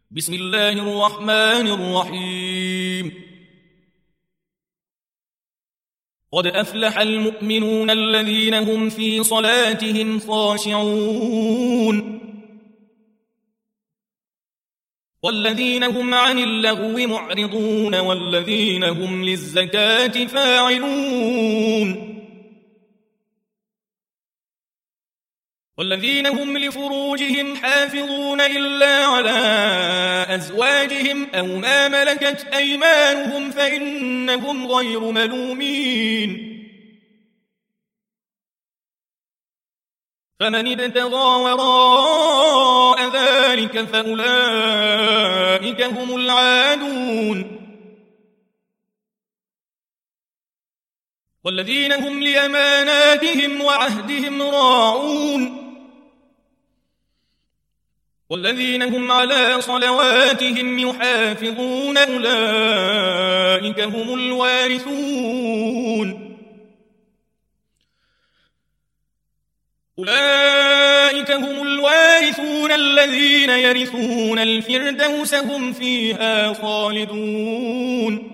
بسم الله الرحمن الرحيم. قد أفلح المؤمنون الذين هم في صلاتهم خاشعون والذين هم عن اللغو معرضون والذين هم للزكاة فاعلون والذين هم لفروجهم حافظون إلا على أزواجهم أو ما ملكت أيمانهم فإنهم غير ملومين. فمن ابتغى وراء ذلك فأولئك هم العادون. والذين هم لأماناتهم وعهدهم راعون والذين هم على صلواتهم يحافظون أولئك هم الوارثون. أولئك هم الوارثون الذين يرثون الفردوس هم فيها خالدون.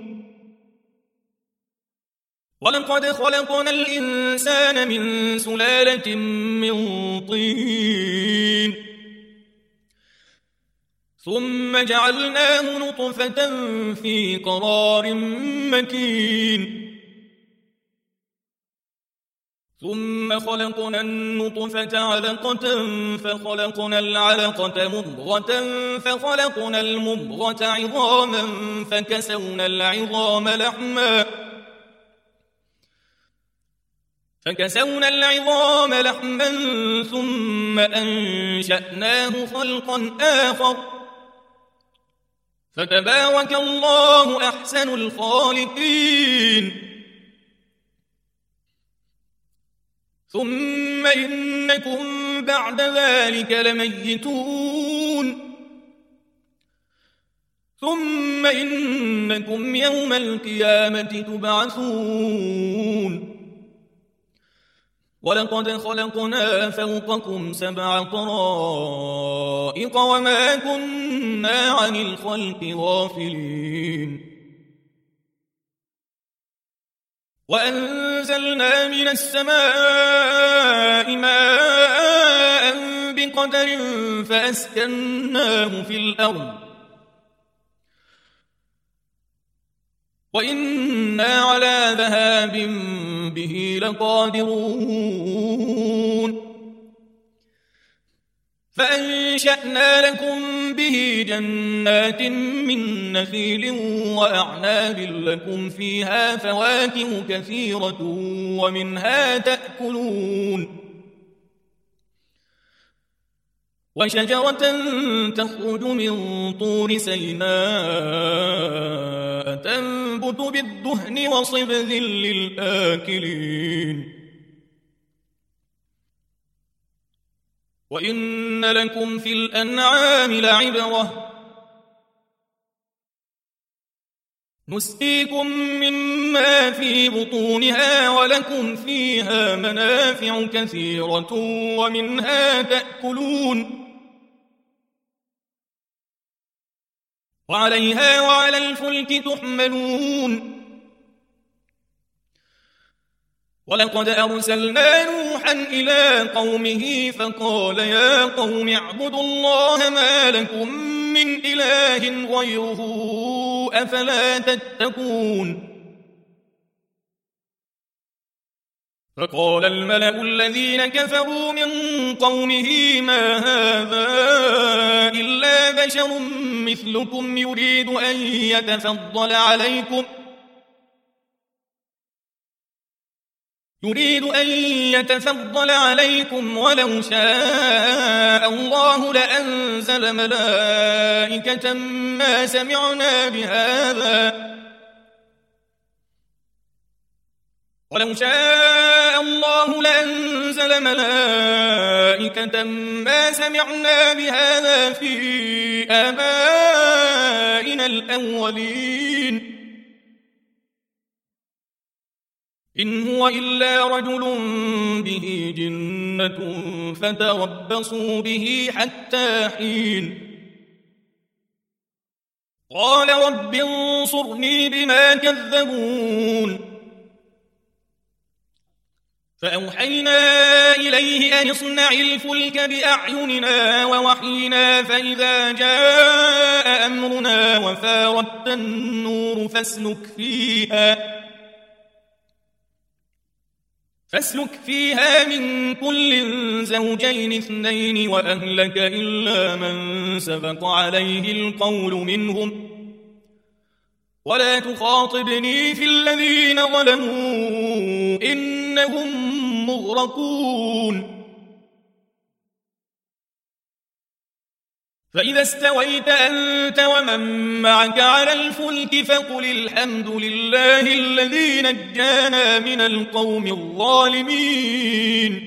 ولقد خلقنا الإنسان من سلالة من طين ثم جعلناه نطفة في قرار مكين ثم خلقنا النطفة علقة فخلقنا العلقة مضغة فخلقنا المضغة عظاما فكسونا العظام لحما ثم أنشأناه خلقا آخر فتبارك الله أحسن الخالقين. ثم إنكم بعد ذلك لميتون ثم إنكم يوم القيامة تبعثون. ولقد خلقنا فوقكم 7 طرائق وما كنا عن الخلق غافلين. وأنزلنا من السماء ماء بقدر فأسكناه في الأرض وإنا على ذهاب به لقادرون. فأنشأنا لكم به جنات من نخيل وأعناب لكم فيها فواكه كثيرة ومنها تأكلون. وشجرة تخرج من طور سيناء تنبت بالدهن وصبغ للآكلين. وإن لكم في الأنعام لعبرة نسقيكم مما في بطونها ولكم فيها منافع كثيرة ومنها تأكلون وعليها وعلى الفلك تحملون. ولقد أرسلنا نوحا إلى قومه فقال يا قوم اعبدوا الله ما لكم من إله غيره أفلا تتقون. فقال الملأ الذين كفروا من قومه ما هذا إلا بشر مثلكم يريد أن يتفضل عليكم ولو شاء الله لأنزل ملائكة ما سمعنا بهذا في آبائنا الأولين إن هو إلا رجل به جنة فتربصوا به حتى حين قال رب انصرني بما كذبون فأوحينا إليه أن اصنع الفلك بأعيننا ووحينا فإذا جاء أمرنا وفاردت النور فاسلك فيها من كل زوجين اثنين وأهلك إلا من سبق عليه القول منهم ولا تخاطبني في الذين ظلموا إنهم مغرقون فإذا استويت أنت ومن معك على الفلك فقل الحمد لله الذي نجانا من القوم الظالمين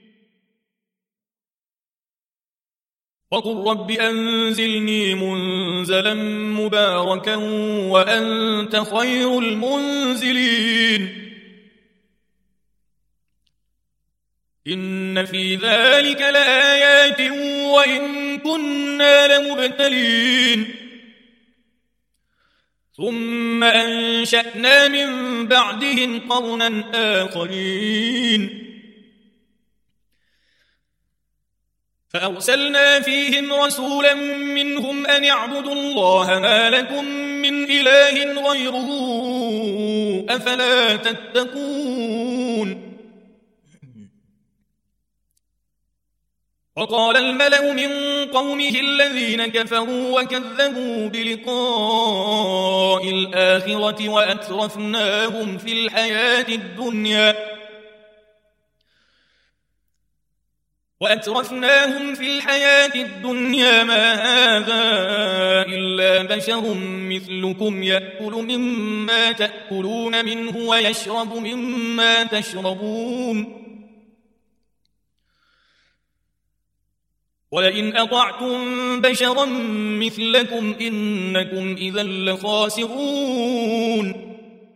وقل رب أنزلني منزلا مباركا وأنت خير المنزلين إن في ذلك لآيات وإن كنا لمبتلين ثم أنشأنا من بعدهم قرنا آخرين فأرسلنا فيهم رسولا منهم أن اعبدوا الله ما لكم من إله غيره أفلا تتقون وقال الملأ من قومه الذين كفروا وكذبوا بلقاء الآخرة وأترفناهم في الحياة الدنيا ما هذا إلا بشر مثلكم يأكل مما تأكلون منه ويشرب مما تشربون ولئن أطعتم بشرا مثلكم إنكم إذا لخاسرون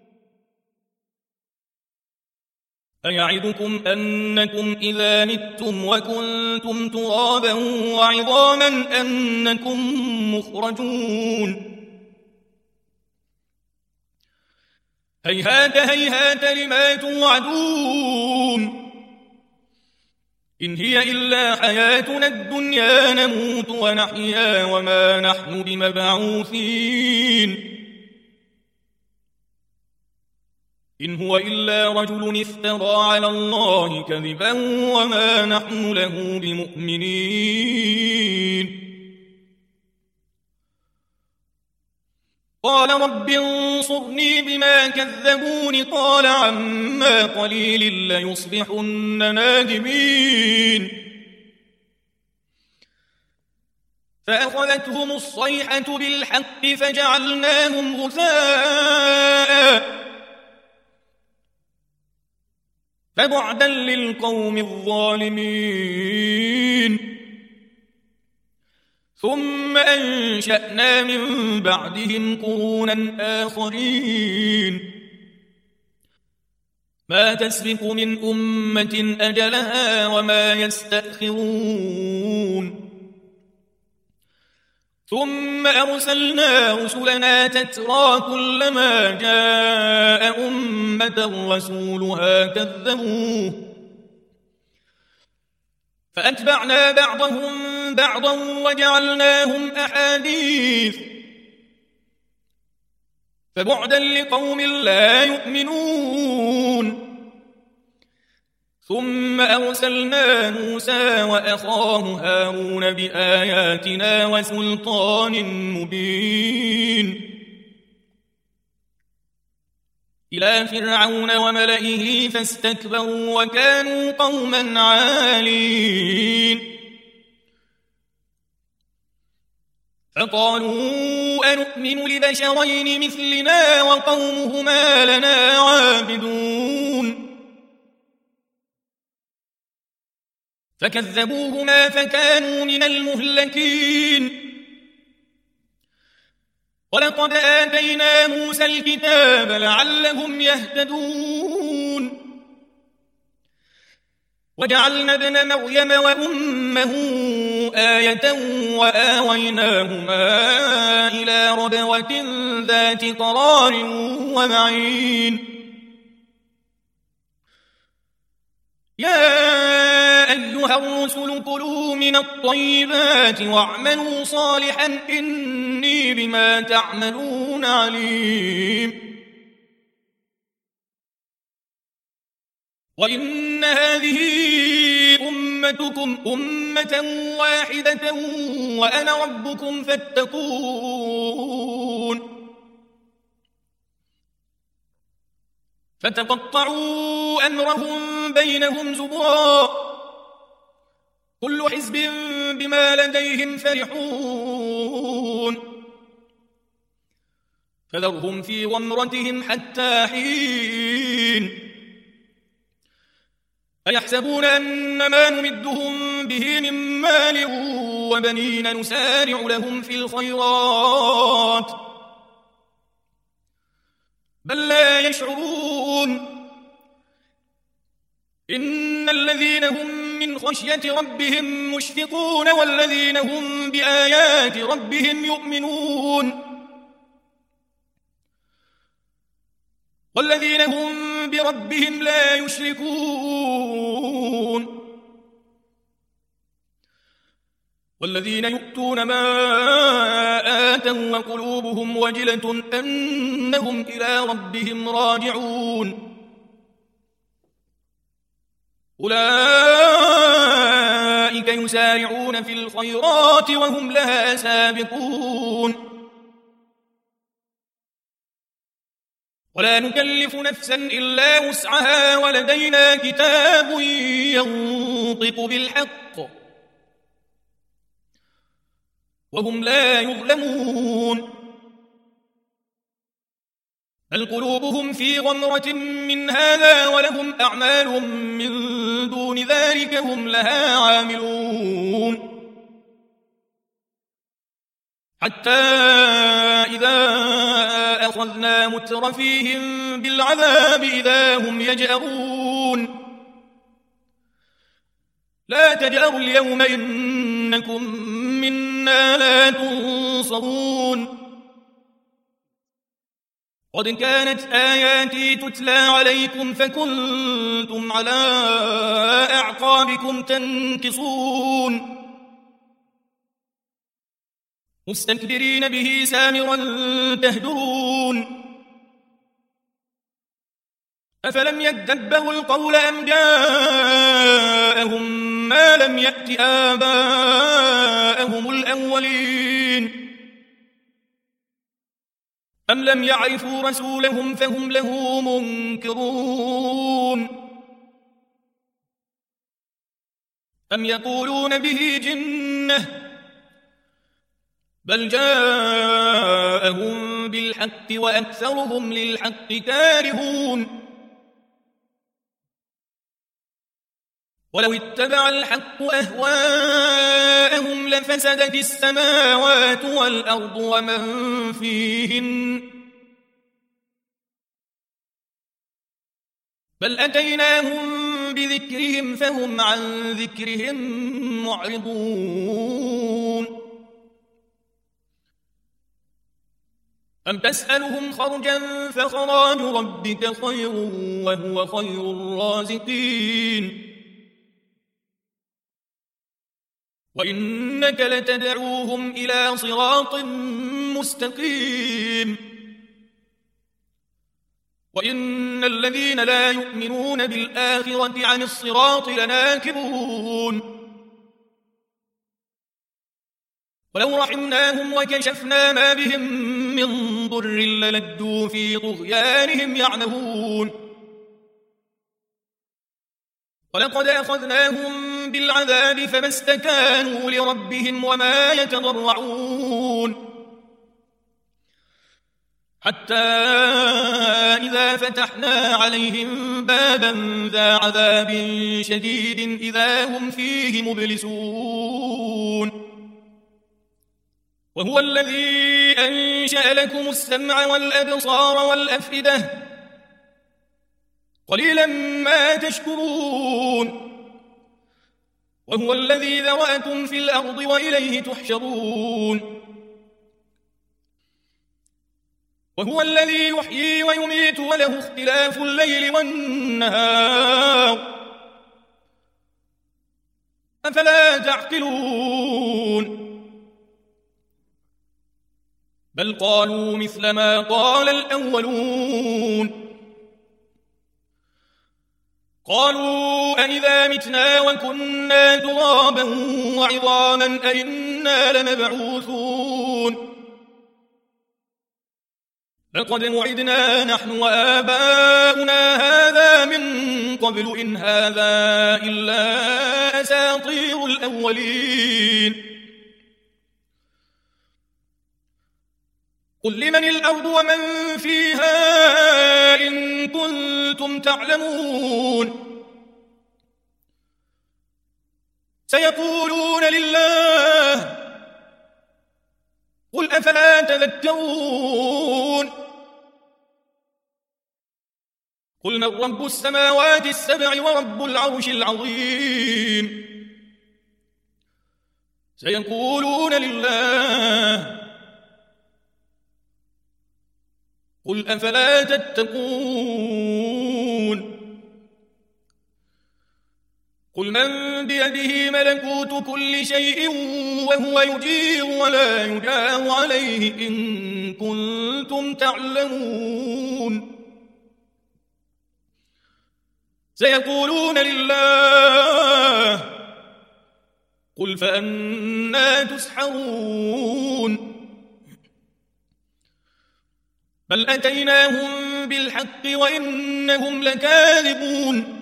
أيعدكم أنكم إذا متم وكنتم ترابا وعظاما أنكم مخرجون هيهات هيهات لما توعدون إن هي إلا حياتنا الدنيا نموت ونحيا وما نحن بمبعوثين إن هو إلا رجل افترى على الله كذبا وما نحن له بمؤمنين قال رب انصرني بما كذبون قال عما قليل ليصبحن نادمين فأخذتهم الصيحة بالحق فجعلناهم غثاء فبعدا للقوم الظالمين ثم أنشأنا من بعدهم قرونا آخرين ما تسبق من أمة أجلها وما يستأخرون ثم أرسلنا رسلنا تترى كلما جاء أمة رسولها كذبوه فأتبعنا بعضهم بعضا وجعلناهم أحاديث فبعدا لقوم لا يؤمنون ثم أرسلنا موسى وأخاه هارون بآياتنا وسلطان مبين إلى فرعون وملئه فاستكبروا وكانوا قوما عالين فقالوا أنؤمن لبشرين مثلنا وقومهما لنا عابدون فكذبوهما فكانوا من المهلكين ولقد آتينا موسى الكتاب لعلهم يهتدون وجعلنا ابن مريم وأمه آية وآويناهما إلى ربوة ذات قرار ومعين. يا أيها الرسل كلوا من الطيبات واعملوا صالحا إني بما تعملون عليم. وإن هذه أمتكم أمة واحدة وأنا ربكم فاتقون. فتقطعوا أمرهم بينهم زبرا كل حزب بما لديهم فرحون. فذرهم في غمرتهم حتى حين. أيحسبون أن ما نمدهم به من مال وبنين نسارع لهم في الخيرات بل لا يشعرون. إن الذين هم من خشية ربهم مشفقون والذين هم بآيات ربهم يؤمنون والذين هم بربهم لا يشركون والذين يؤتون ما آتوا وقلوبهم وجلة أنهم إلى ربهم راجعون. أولئك يسارعون في الخيرات وهم لها سابقون. ولا نكلف نفسا إلا وسعها ولدينا كتاب ينطق بالحق وهم لا يظلمون. بل قلوبهم في غمرة من هذا ولهم أعمال من دون ذلك هم لها عاملون. حتى إذا أخذنا مترفيهم بالعذاب إذا هم يجأرون. لا تجأروا اليوم إنكم منا لا تنصرون. قد كانت آياتي تتلى عليكم فكنتم على أعقابكم تنكصون مستكبرين به سامرا تهجرون. أفلم يدبروا القول أم جاءهم ما لم يأت آباءهم الأولين أم لم يعرفوا رسولهم فهم له منكرون. أم يقولون به جنة بل جاءهم بالحق وأكثرهم للحق كارهون. ولو اتبع الحق أهواءهم لفسدت السماوات والأرض ومن فيهن بل أتيناهم بذكرهم فهم عن ذكرهم معرضون. أم تسألهم خرجا فخراج ربك خير وهو خير الرازقين. وإنك لتدعوهم إلى صراط مستقيم. وإن الذين لا يؤمنون بالآخرة عن الصراط لناكبون. ولو رحمناهم وكشفنا ما بهم من ضر للجوا في طغيانهم يعمهون. ولقد أخذناهم بالعذاب فما استكانوا لربهم وما يتضرعون حتى إذا فتحنا عليهم بابا ذا عذاب شديد إذا هم فيه مبلسون. وهو الذي أنشأ لكم السمع والأبصار والأفئدة قليلا ما تشكرون. وهو الذي ذرأكم في الأرض وإليه تحشرون. وهو الذي يحيي ويميت وله اختلاف الليل والنهار أفلا تعقلون بل قالوا مثل ما قال الأولون قالوا أئذا متنا وكنا ترابا وعظاما أئنا لمبعوثون لقد وعدنا نحن وآباؤنا هذا من قبل إن هذا إلا أساطير الأولين قل لمن الأرض ومن فيها إن كنتم تعلمون سيقولون لله قل أفلا تذكرون قل من رب السماوات السبع ورب العرش العظيم سيقولون لله قل أفلا تتقون قل من بيده ملكوت كل شيء وهو يجير ولا يجار عليه إن كنتم تعلمون سيقولون لله قل فأنى تسحرون بل أتيناهم بالحق وإنهم لكاذبون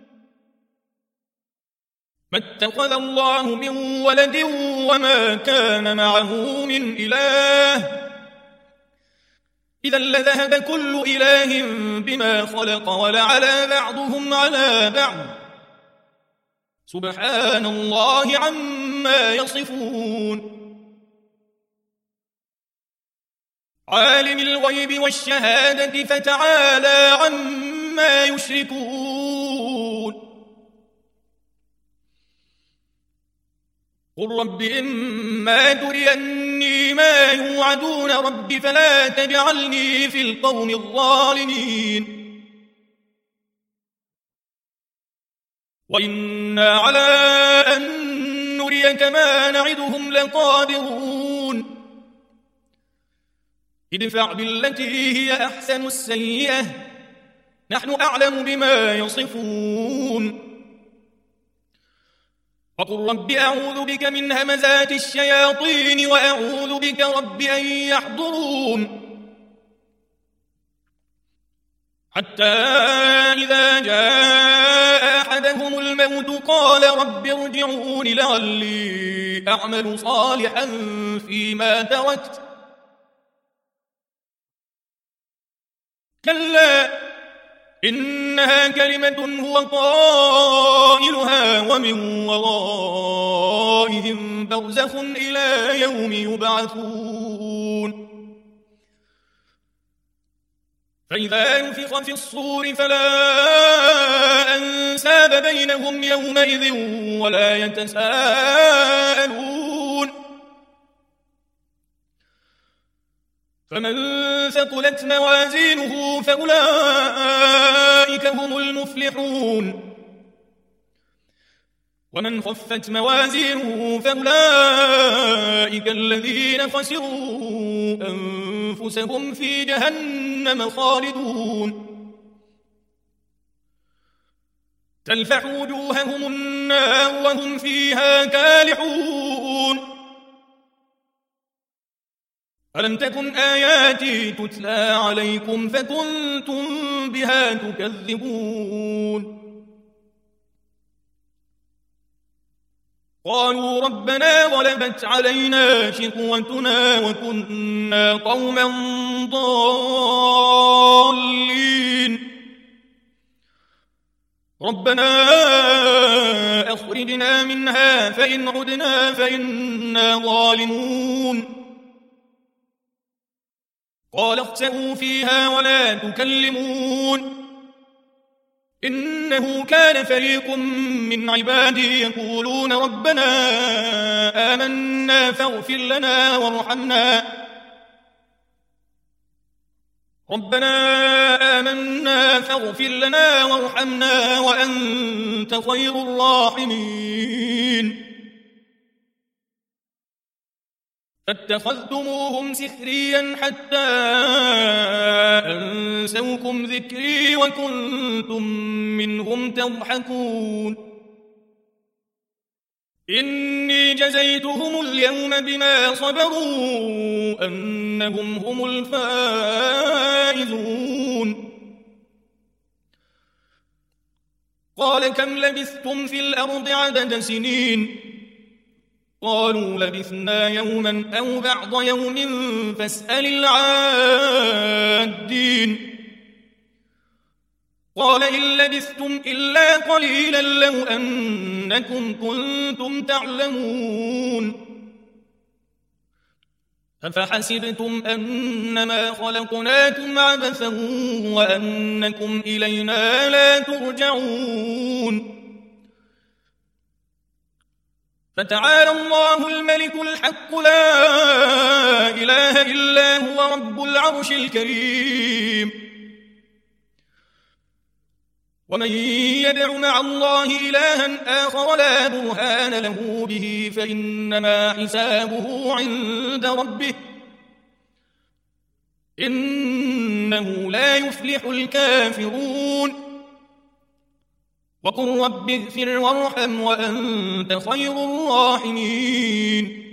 ما اتخذ الله من ولد وما كان معه من إله إذا لذهب كل إله بما خلق ولعلى بعضهم على بعض سبحان الله عما يصفون عالم الغيب والشهادة فتعالى عما يشركون قل رب إما تريني ما يوعدون رب فلا تجعلني في القوم الظالمين وإنا على أن نريك ما نعدهم لقادرون ادفع بالتي هي أحسن السيئة نحن أعلم بما يصفون وقل رب أعوذ بك من همزات الشياطين وأعوذ بك رب أن يحضرون حتى إذا جاء أحدهم الموت قال رب ارجعون لعلي أعمل صالحا فيما تركت كلا إنها كلمة هو قائلها ومن ورائهم برزخ إلى يوم يبعثون فإذا ينفخ في الصور فلا أنساب بينهم يومئذ ولا يتساءلون فمن ثقلت موازينه فأولئك هم المفلحون ومن خفت موازينه فأولئك الذين خسروا أنفسهم في جهنم خالدون تلفح وجوههم النار وهم فيها كالحون ألم تكن آياتي تتلى عليكم فكنتم بها تكذبون قالوا ربنا غلبت علينا شقوتنا وكنا قوما ضالين ربنا أخرجنا منها فإن عدنا فإنا ظالمون قال اخسئوا فيها ولا تكلمون إنه كان فريق من عبادي يقولون ربنا آمنا فاغفر لنا وارحمنا ربنا آمنا فاغفر لنا وارحمنا وأنت خير الراحمين فاتخذتموهم سخريا حتى أنسوكم ذكري وكنتم منهم تضحكون إني جزيتهم اليوم بما صبروا أنهم هم الفائزون قال كم لبثتم في الأرض عدد سنين قالوا لبثنا يوما أو بعض يوم فاسأل العادين قال إن لبثتم إلا قليلا لو أنكم كنتم تعلمون أفحسبتم أنما خلقناكم عبثا وأنكم إلينا لا ترجعون فتعالى الله الملك الحق لا إله إلا هو رب العرش الكريم ومن يدع مع الله إلها آخر لا برهان له به فإنما حسابه عند ربه إنه لا يفلح الكافرون وقل رب اغفر وارحم وأنت خير الراحمين